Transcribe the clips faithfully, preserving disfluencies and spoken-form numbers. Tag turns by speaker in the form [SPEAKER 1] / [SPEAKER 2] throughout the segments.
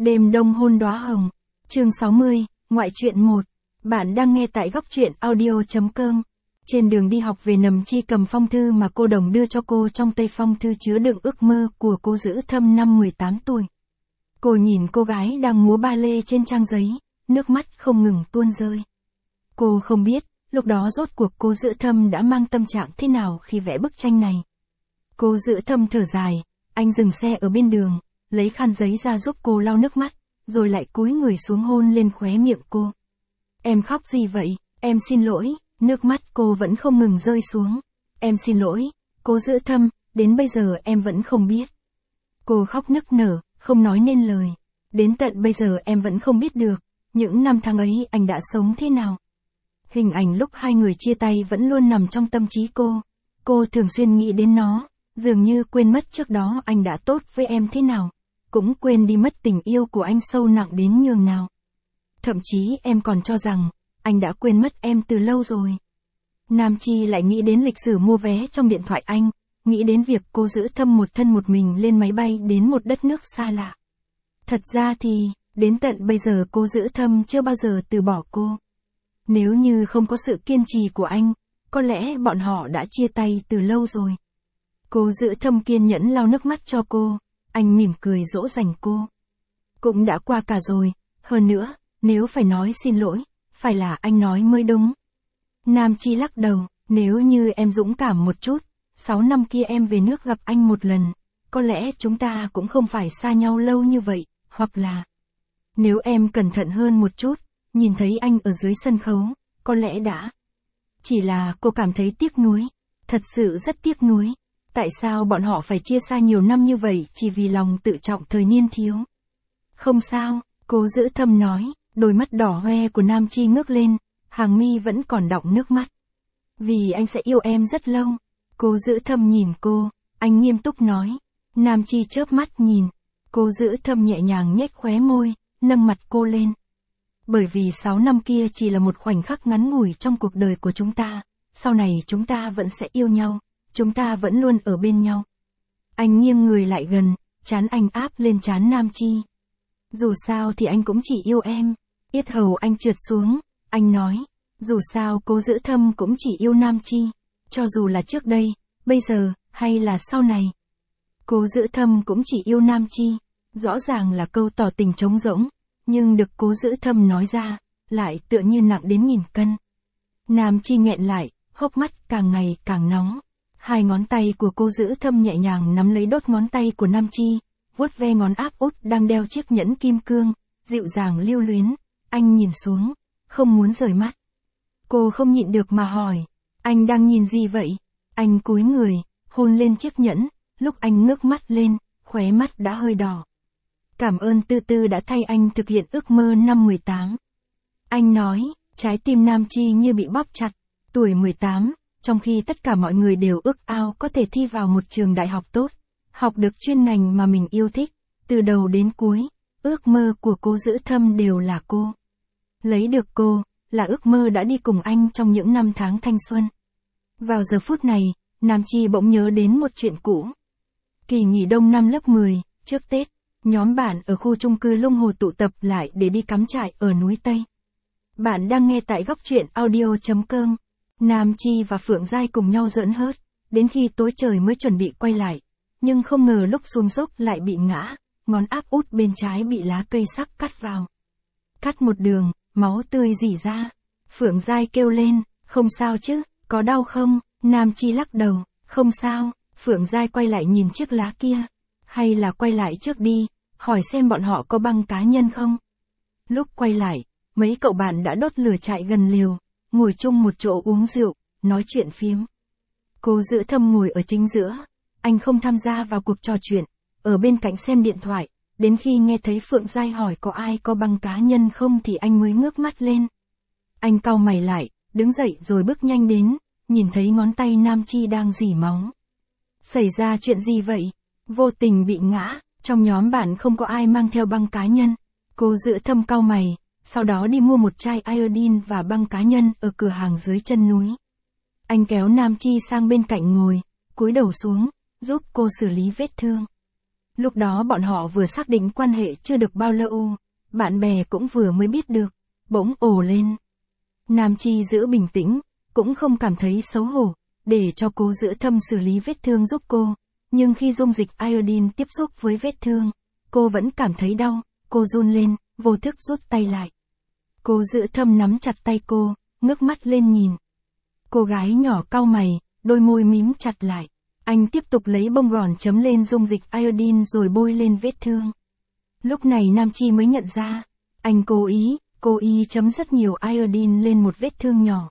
[SPEAKER 1] Đêm đông hôn đóa hồng. Chương sáu mươi, ngoại truyện một. Bạn đang nghe tại góc truyện audio chấm com. Trên đường đi học về Nầm Chi cầm phong thư mà cô Đồng đưa cho cô, trong tay phong thư chứa đựng ước mơ của cô Dữ Thâm năm mười tám tuổi. Cô nhìn cô gái đang múa ba lê trên trang giấy, nước mắt không ngừng tuôn rơi. Cô không biết, lúc đó rốt cuộc cô Dữ Thâm đã mang tâm trạng thế nào khi vẽ bức tranh này. Cô Dữ Thâm thở dài, anh dừng xe ở bên đường, lấy khăn giấy ra giúp cô lau nước mắt, rồi lại cúi người xuống hôn lên khóe miệng cô. Em khóc gì vậy, em xin lỗi, nước mắt cô vẫn không ngừng rơi xuống. Em xin lỗi, cô Dữ Thâm, đến bây giờ em vẫn không biết. Cô khóc nức nở, không nói nên lời. Đến tận bây giờ em vẫn không biết được, những năm tháng ấy anh đã sống thế nào. Hình ảnh lúc hai người chia tay vẫn luôn nằm trong tâm trí cô. Cô thường xuyên nghĩ đến nó, dường như quên mất trước đó anh đã tốt với em thế nào, cũng quên đi mất tình yêu của anh sâu nặng đến nhường nào. Thậm chí em còn cho rằng, anh đã quên mất em từ lâu rồi. Nam Chi lại nghĩ đến lịch sử mua vé trong điện thoại anh, nghĩ đến việc cô Dữ Thâm một thân một mình lên máy bay đến một đất nước xa lạ. Thật ra thì, đến tận bây giờ cô Dữ Thâm chưa bao giờ từ bỏ cô. Nếu như không có sự kiên trì của anh, có lẽ bọn họ đã chia tay từ lâu rồi. Cô Dữ Thâm kiên nhẫn lau nước mắt cho cô, anh mỉm cười dỗ dành cô. Cũng đã qua cả rồi, hơn nữa, nếu phải nói xin lỗi, phải là anh nói mới đúng. Nam Chi lắc đầu, nếu như em dũng cảm một chút, sáu năm kia em về nước gặp anh một lần, có lẽ chúng ta cũng không phải xa nhau lâu như vậy, hoặc là... Nếu em cẩn thận hơn một chút, nhìn thấy anh ở dưới sân khấu, có lẽ đã... Chỉ là cô cảm thấy tiếc nuối, thật sự rất tiếc nuối. Tại sao bọn họ phải chia xa nhiều năm như vậy chỉ vì lòng tự trọng thời niên thiếu? Không sao, cô Dữ Thâm nói, đôi mắt đỏ hoe của Nam Chi ngước lên, hàng mi vẫn còn đọng nước mắt. Vì anh sẽ yêu em rất lâu. Cô Dữ Thâm nhìn cô, anh nghiêm túc nói. Nam Chi chớp mắt nhìn, cô Dữ Thâm nhẹ nhàng nhếch khóe môi, nâng mặt cô lên. Bởi vì sáu năm kia chỉ là một khoảnh khắc ngắn ngủi trong cuộc đời của chúng ta, sau này chúng ta vẫn sẽ yêu nhau. Chúng ta vẫn luôn ở bên nhau. Anh nghiêng người lại gần, trán anh áp lên trán Nam Chi. Dù sao thì anh cũng chỉ yêu em. Yết hầu anh trượt xuống, anh nói. Dù sao cô Dữ Thâm cũng chỉ yêu Nam Chi. Cho dù là trước đây, bây giờ, hay là sau này. Cô Dữ Thâm cũng chỉ yêu Nam Chi. Rõ ràng là câu tỏ tình trống rỗng, nhưng được cô Dữ Thâm nói ra, lại tựa như nặng đến nghìn cân. Nam Chi nghẹn lại, hốc mắt càng ngày càng nóng. Hai ngón tay của cô Dữ Thâm nhẹ nhàng nắm lấy đốt ngón tay của Nam Chi, vuốt ve ngón áp út đang đeo chiếc nhẫn kim cương, dịu dàng lưu luyến. Anh nhìn xuống, không muốn rời mắt. Cô không nhịn được mà hỏi, anh đang nhìn gì vậy? Anh cúi người, hôn lên chiếc nhẫn, lúc anh ngước mắt lên, khóe mắt đã hơi đỏ. Cảm ơn Tư Tư đã thay anh thực hiện ước mơ năm mười tám. Anh nói, trái tim Nam Chi như bị bóp chặt, tuổi mười tám. Trong khi tất cả mọi người đều ước ao có thể thi vào một trường đại học tốt, học được chuyên ngành mà mình yêu thích, từ đầu đến cuối, ước mơ của cô Dữ Thâm đều là cô. Lấy được cô, là ước mơ đã đi cùng anh trong những năm tháng thanh xuân. Vào giờ phút này, Nam Chi bỗng nhớ đến một chuyện cũ. Kỳ nghỉ đông năm lớp mười, trước Tết, nhóm bạn ở khu chung cư Lung Hồ tụ tập lại để đi cắm trại ở núi Tây. Bạn đang nghe tại góc truyện audio chấm com. Nam Chi và Phượng Giai cùng nhau giỡn hớt, đến khi tối trời mới chuẩn bị quay lại, nhưng không ngờ lúc xuống dốc lại bị ngã, ngón áp út bên trái bị lá cây sắc cắt vào. Cắt một đường, máu tươi rỉ ra. Phượng Giai kêu lên, không sao chứ, có đau không? Nam Chi lắc đầu, không sao. Phượng Giai quay lại nhìn chiếc lá kia, hay là quay lại trước đi, hỏi xem bọn họ có băng cá nhân không? Lúc quay lại, mấy cậu bạn đã đốt lửa trại gần lều, ngồi chung một chỗ uống rượu, nói chuyện phiếm. Cô Dữ Thâm ngồi ở chính giữa, anh không tham gia vào cuộc trò chuyện, ở bên cạnh xem điện thoại, đến khi nghe thấy Phượng Giai hỏi có ai có băng cá nhân không thì anh mới ngước mắt lên. Anh cau mày lại, đứng dậy rồi bước nhanh đến, nhìn thấy ngón tay Nam Chi đang rỉ máu. Xảy ra chuyện gì vậy? Vô tình bị ngã, trong nhóm bạn không có ai mang theo băng cá nhân. Cô Dữ Thâm cau mày. Sau đó đi mua một chai iodine và băng cá nhân ở cửa hàng dưới chân núi. Anh kéo Nam Chi sang bên cạnh ngồi, cúi đầu xuống, giúp cô xử lý vết thương. Lúc đó bọn họ vừa xác định quan hệ chưa được bao lâu, bạn bè cũng vừa mới biết được, bỗng ồ lên. Nam Chi giữ bình tĩnh, cũng không cảm thấy xấu hổ, để cho cô Giữ Thâm xử lý vết thương giúp cô, nhưng khi dung dịch iodine tiếp xúc với vết thương, cô vẫn cảm thấy đau, cô run lên, vô thức rút tay lại. Cô Giữ Thâm nắm chặt tay cô, ngước mắt lên nhìn. Cô gái nhỏ cau mày, đôi môi mím chặt lại. Anh tiếp tục lấy bông gòn chấm lên dung dịch iodine rồi bôi lên vết thương. Lúc này Nam Chi mới nhận ra, anh cố ý, cố ý chấm rất nhiều iodine lên một vết thương nhỏ.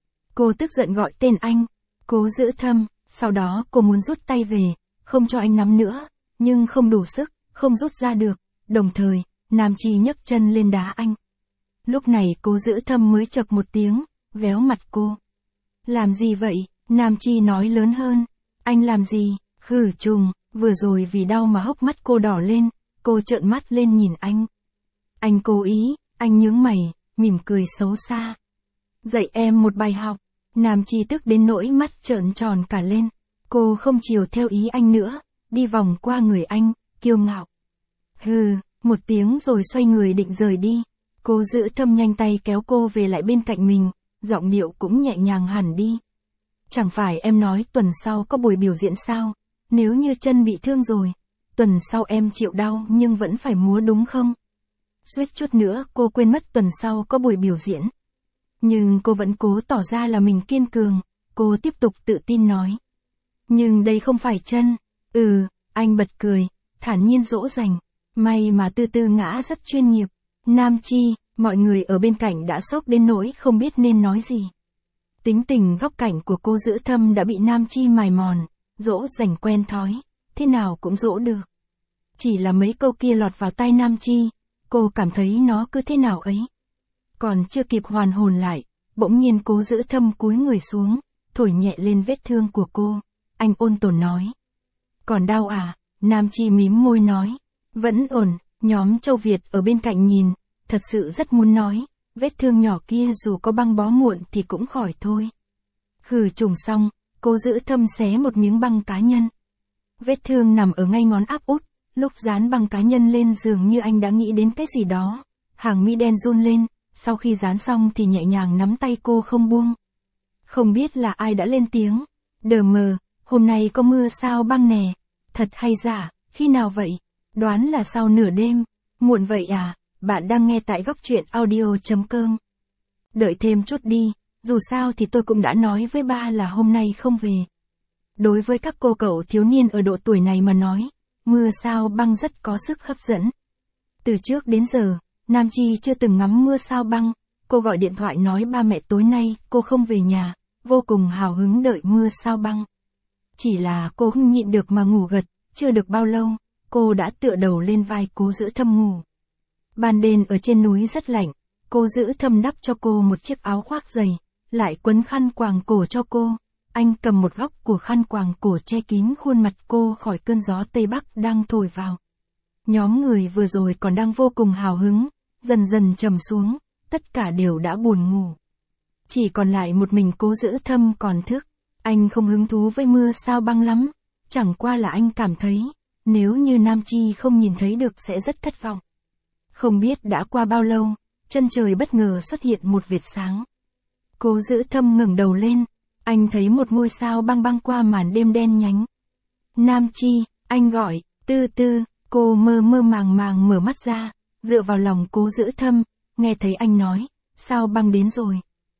[SPEAKER 1] Cô tức giận gọi tên anh, Cố Giữ Thâm, sau đó cô muốn rút tay về, không cho anh nắm nữa, nhưng không đủ sức, không rút ra được, đồng thời, Nam Chi nhấc chân lên đá anh. Lúc này Cố Giữ Thâm mới chậc một tiếng, véo mặt cô. Làm gì vậy? Nam Chi nói lớn hơn. Anh làm gì? Khử trùng, vừa rồi vì đau mà hốc mắt cô đỏ lên, cô trợn mắt lên nhìn anh. Anh cố ý, anh nhướng mày, mỉm cười xấu xa. Dạy em một bài học. Nam Chi tức đến nỗi mắt trợn tròn cả lên. Cô không chiều theo ý anh nữa, đi vòng qua người anh, kiêu ngạo. Hừ, một tiếng rồi xoay người định rời đi. Cô Giữ Thâm nhanh tay kéo cô về lại bên cạnh mình, giọng điệu cũng nhẹ nhàng hẳn đi. Chẳng phải em nói tuần sau có buổi biểu diễn sao? Nếu như chân bị thương rồi, tuần sau em chịu đau nhưng vẫn phải múa đúng không? Suýt chút nữa cô quên mất tuần sau có buổi biểu diễn. Nhưng cô vẫn cố tỏ ra là mình kiên cường, cô tiếp tục tự tin nói. Nhưng đây không phải chân. Ừ, anh bật cười, thản nhiên dỗ dành. May mà Tư Tư ngã rất chuyên nghiệp. Nam Chi, mọi người ở bên cạnh đã sốc đến nỗi không biết nên nói gì. Tính tình góc cảnh của cô Giữ Thâm đã bị Nam Chi mài mòn, dỗ dành quen thói, thế nào cũng dỗ được. Chỉ là mấy câu kia lọt vào tai Nam Chi, cô cảm thấy nó cứ thế nào ấy. Còn chưa kịp hoàn hồn lại, bỗng nhiên Cố Giữ Thâm cúi người xuống, thổi nhẹ lên vết thương của cô. Anh ôn tồn nói. Còn đau à? Nam Chi mím môi nói. Vẫn ổn. Nhóm Châu Việt ở bên cạnh nhìn, thật sự rất muốn nói, vết thương nhỏ kia dù có băng bó muộn thì cũng khỏi thôi. Khử trùng xong, Cố Giữ Thâm xé một miếng băng cá nhân. Vết thương nằm ở ngay ngón áp út, lúc dán băng cá nhân lên dường như anh đã nghĩ đến cái gì đó. Hàng mi đen run lên, sau khi dán xong thì nhẹ nhàng nắm tay cô không buông. Không biết là ai đã lên tiếng. Đờ mờ, hôm nay có mưa sao băng nè. Thật hay giả, khi nào vậy? Đoán là sau nửa đêm. Muộn vậy à? Bạn đang nghe tại góc truyện audio chấm com. Đợi thêm chút đi, dù sao thì tôi cũng đã nói với ba là hôm nay không về. Đối với các cô cậu thiếu niên ở độ tuổi này mà nói, mưa sao băng rất có sức hấp dẫn. Từ trước đến giờ, Nam Chi chưa từng ngắm mưa sao băng, cô gọi điện thoại nói ba mẹ tối nay cô không về nhà, vô cùng hào hứng đợi mưa sao băng. Chỉ là cô không nhịn được mà ngủ gật, chưa được bao lâu, cô đã tựa đầu lên vai Cố Giữ Thâm ngủ. Ban đêm ở trên núi rất lạnh, Cố Giữ Thâm đắp cho cô một chiếc áo khoác dày, lại quấn khăn quàng cổ cho cô. Anh cầm một góc của khăn quàng cổ che kín khuôn mặt cô khỏi cơn gió Tây Bắc đang thổi vào. Nhóm người vừa rồi còn đang vô cùng hào hứng, dần dần trầm xuống, tất cả đều đã buồn ngủ. Chỉ còn lại một mình Cố Giữ Thâm còn thức. Anh không hứng thú với mưa sao băng lắm, chẳng qua là anh cảm thấy, nếu như Nam Chi không nhìn thấy được sẽ rất thất vọng. Không biết đã qua bao lâu, chân trời bất ngờ xuất hiện một vệt sáng. Cố Giữ Thâm ngẩng đầu lên, anh thấy một ngôi sao băng băng qua màn đêm đen nhánh. Nam Chi, anh gọi, Tư Tư, cô mơ mơ màng màng mở mắt ra, dựa vào lòng Cố Giữ Thâm, nghe thấy anh nói, sao băng đến rồi.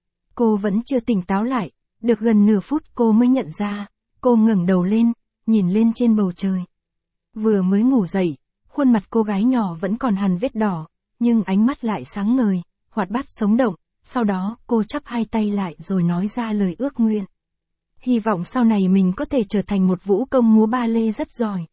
[SPEAKER 1] Cô vẫn chưa tỉnh táo lại, được gần nửa phút cô mới nhận ra, cô ngẩng đầu lên, nhìn lên trên bầu trời. Vừa mới ngủ dậy, khuôn mặt cô gái nhỏ vẫn còn hằn vết đỏ, nhưng ánh mắt lại sáng ngời, hoạt bát sống động, sau đó cô chắp hai tay lại rồi nói ra lời ước nguyện. Hy vọng sau này mình có thể trở thành một vũ công múa ba lê rất giỏi.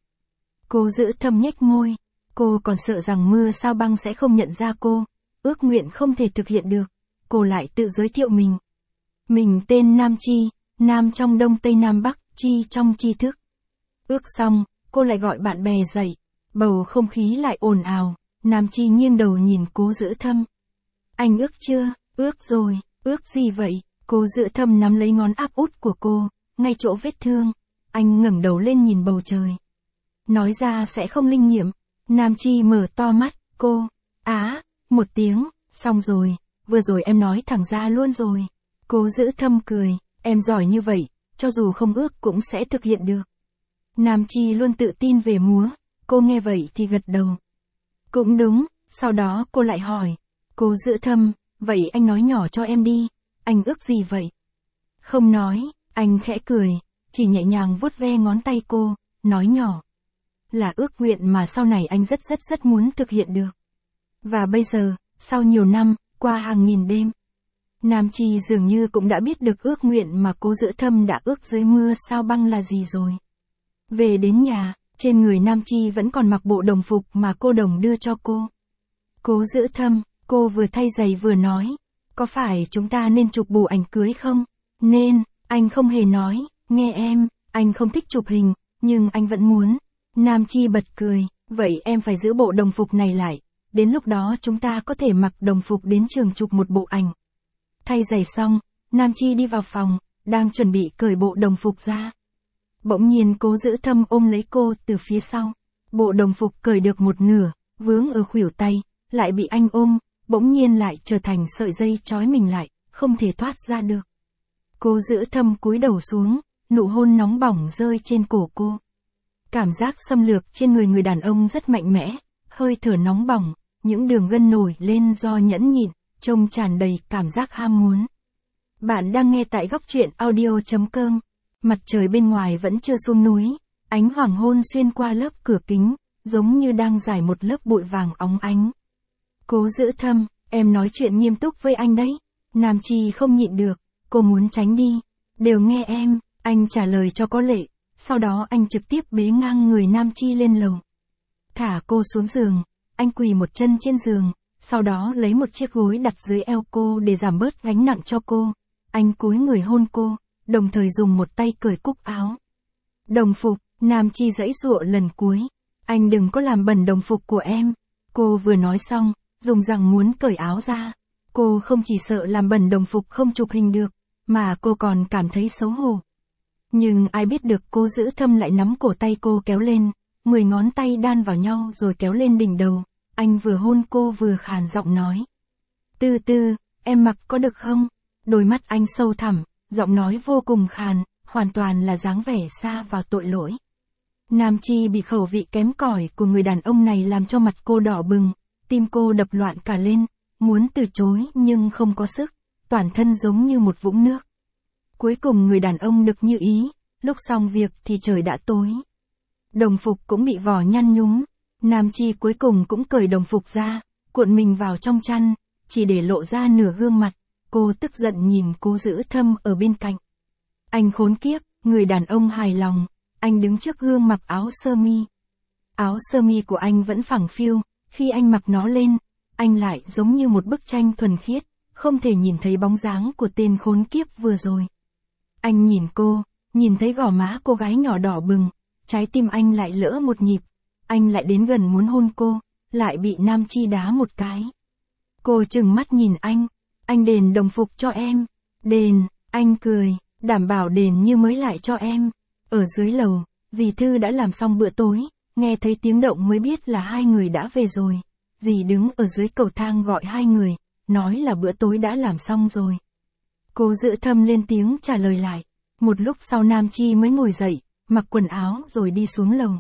[SPEAKER 1] Cố Giữ Thâm nhếch môi, cô còn sợ rằng mưa sao băng sẽ không nhận ra cô, ước nguyện không thể thực hiện được, cô lại tự giới thiệu mình. Mình tên Nam Chi, Nam trong Đông Tây Nam Bắc, Chi trong tri thức. Ước xong, cô lại gọi bạn bè dậy, bầu không khí lại ồn ào, Nam Chi nghiêng đầu nhìn Cố Giữ Thâm. Anh ước chưa? Ước rồi, ước gì vậy? Cố Giữ Thâm nắm lấy ngón áp út của cô, ngay chỗ vết thương, anh ngẩng đầu lên nhìn bầu trời. nói ra sẽ không linh nghiệm. Nam Chi mở to mắt, cô, á, một tiếng, xong rồi, vừa rồi em nói thẳng ra luôn rồi. Cố Giữ Thâm cười, em giỏi như vậy, cho dù không ước cũng sẽ thực hiện được. Nam Chi luôn tự tin về múa, cô nghe vậy thì gật đầu. Cũng đúng, sau đó cô lại hỏi, Cố Giữ Thâm, vậy anh nói nhỏ cho em đi, anh ước gì vậy? Không nói, anh khẽ cười, chỉ nhẹ nhàng vuốt ve ngón tay cô, nói nhỏ. Là ước nguyện mà sau này anh rất rất rất muốn thực hiện được. Và bây giờ, sau nhiều năm, qua hàng nghìn đêm, Nam Chi dường như cũng đã biết được ước nguyện mà Cố Giữ Thâm đã ước dưới mưa sao băng là gì rồi. Về đến nhà, trên người Nam Chi vẫn còn mặc bộ đồng phục mà cô đồng đưa cho cô. Cố Giữ Thâm, cô vừa thay giày vừa nói, có phải chúng ta nên chụp bộ ảnh cưới không? Nên, anh không hề nói, nghe em, anh không thích chụp hình, nhưng anh vẫn muốn. Nam Chi bật cười, vậy em phải giữ bộ đồng phục này lại, đến lúc đó chúng ta có thể mặc đồng phục đến trường chụp một bộ ảnh. Thay giày xong, Nam Chi đi vào phòng, đang chuẩn bị cởi bộ đồng phục ra. Bỗng nhiên Cố Giữ Thâm ôm lấy cô từ phía sau. Bộ đồng phục cởi được một nửa, vướng ở khuỷu tay, lại bị anh ôm, bỗng nhiên lại trở thành sợi dây trói mình lại, không thể thoát ra được. Cố Giữ Thâm cúi đầu xuống, nụ hôn nóng bỏng rơi trên cổ cô. Cảm giác xâm lược trên người người đàn ông rất mạnh mẽ, hơi thở nóng bỏng, những đường gân nổi lên do nhẫn nhịn, trông tràn đầy cảm giác ham muốn. Bạn đang nghe tại góc truyện audio chấm com. Mặt trời bên ngoài vẫn chưa xuống núi, ánh hoàng hôn xuyên qua lớp cửa kính, giống như đang rải một lớp bụi vàng óng ánh. Cố Giữ Thâm, em nói chuyện nghiêm túc với anh đấy. Nam Chi không nhịn được, cô muốn tránh đi. Đều nghe em, anh trả lời cho có lệ, sau đó anh trực tiếp bế ngang người Nam Chi lên lầu. Thả cô xuống giường, anh quỳ một chân trên giường, sau đó lấy một chiếc gối đặt dưới eo cô để giảm bớt gánh nặng cho cô. Anh cúi người hôn cô, đồng thời dùng một tay cởi cúc áo. Đồng phục, Nam Chi giãy giụa lần cuối. Anh đừng có làm bẩn đồng phục của em. Cô vừa nói xong, dùng rằng muốn cởi áo ra. Cô không chỉ sợ làm bẩn đồng phục không chụp hình được, mà cô còn cảm thấy xấu hổ. Nhưng ai biết được Cố Giữ Thâm lại nắm cổ tay cô kéo lên, mười ngón tay đan vào nhau rồi kéo lên đỉnh đầu. Anh vừa hôn cô vừa khàn giọng nói. Từ từ, em mặc có được không? Đôi mắt anh sâu thẳm, giọng nói vô cùng khàn, hoàn toàn là dáng vẻ xa vào tội lỗi. Nam Chi bị khẩu vị kém cỏi của người đàn ông này làm cho mặt cô đỏ bừng, tim cô đập loạn cả lên, muốn từ chối nhưng không có sức, toàn thân giống như một vũng nước. Cuối cùng người đàn ông được như ý, lúc xong việc thì trời đã tối. Đồng phục cũng bị vò nhăn nhúm, Nam Chi cuối cùng cũng cởi đồng phục ra, cuộn mình vào trong chăn, chỉ để lộ ra nửa gương mặt. Cô tức giận nhìn Cố Giữ Thâm ở bên cạnh. Anh khốn kiếp, người đàn ông hài lòng, anh đứng trước gương mặc áo sơ mi. Áo sơ mi của anh vẫn phẳng phiu, khi anh mặc nó lên, anh lại giống như một bức tranh thuần khiết, không thể nhìn thấy bóng dáng của tên khốn kiếp vừa rồi. Anh nhìn cô, nhìn thấy gò má cô gái nhỏ đỏ bừng, trái tim anh lại lỡ một nhịp, anh lại đến gần muốn hôn cô, lại bị Nam Chi đá một cái. Cô trừng mắt nhìn anh. Anh đền đồng phục cho em. Đền, anh cười, đảm bảo đền như mới lại cho em. Ở dưới lầu, dì Thư đã làm xong bữa tối, nghe thấy tiếng động mới biết là hai người đã về rồi. Dì đứng ở dưới cầu thang gọi hai người, nói là bữa tối đã làm xong rồi. Cố Giữ Thâm lên tiếng trả lời lại. Một lúc sau Nam Chi mới ngồi dậy, mặc quần áo rồi đi xuống lầu.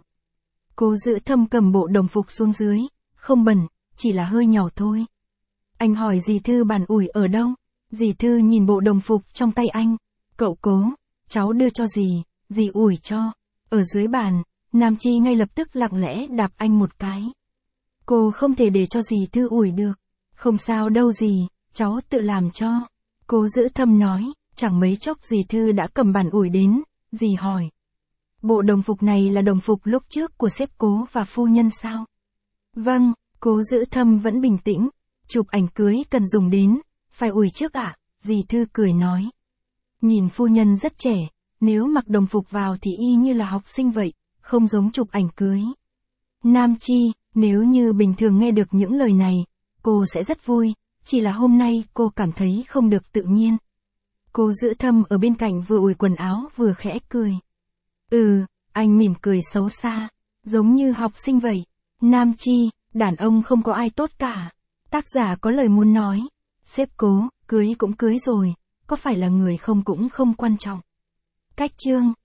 [SPEAKER 1] Cố Giữ Thâm cầm bộ đồng phục xuống dưới, không bẩn, chỉ là hơi nhỏ thôi. Anh hỏi dì Thư bàn ủi ở đâu? Dì Thư nhìn bộ đồng phục trong tay anh. Cậu Cố, cháu đưa cho dì, dì ủi cho. Ở dưới bàn, Nam Chi ngay lập tức lặng lẽ đạp anh một cái. Cô không thể để cho dì Thư ủi được. Không sao đâu dì, cháu tự làm cho. Cố Giữ Thâm nói, chẳng mấy chốc dì Thư đã cầm bàn ủi đến, dì hỏi. Bộ đồng phục này là đồng phục lúc trước của sếp Cố và phu nhân sao? Vâng, Cố Giữ Thâm vẫn bình tĩnh. Chụp ảnh cưới cần dùng đến, phải ủi trước ạ, à? Dì Thư cười nói. Nhìn phu nhân rất trẻ, nếu mặc đồng phục vào thì y như là học sinh vậy, không giống chụp ảnh cưới. Nam Chi, nếu như bình thường nghe được những lời này, cô sẽ rất vui, chỉ là hôm nay cô cảm thấy không được tự nhiên. Cố Giữ Thâm ở bên cạnh vừa ủi quần áo vừa khẽ cười. Ừ, anh mỉm cười xấu xa, Giống như học sinh vậy. Nam Chi, đàn ông không có ai tốt cả. Tác giả có lời muốn nói. Sếp cố, cưới cũng cưới rồi, có phải là người không cũng không quan trọng. Cách chương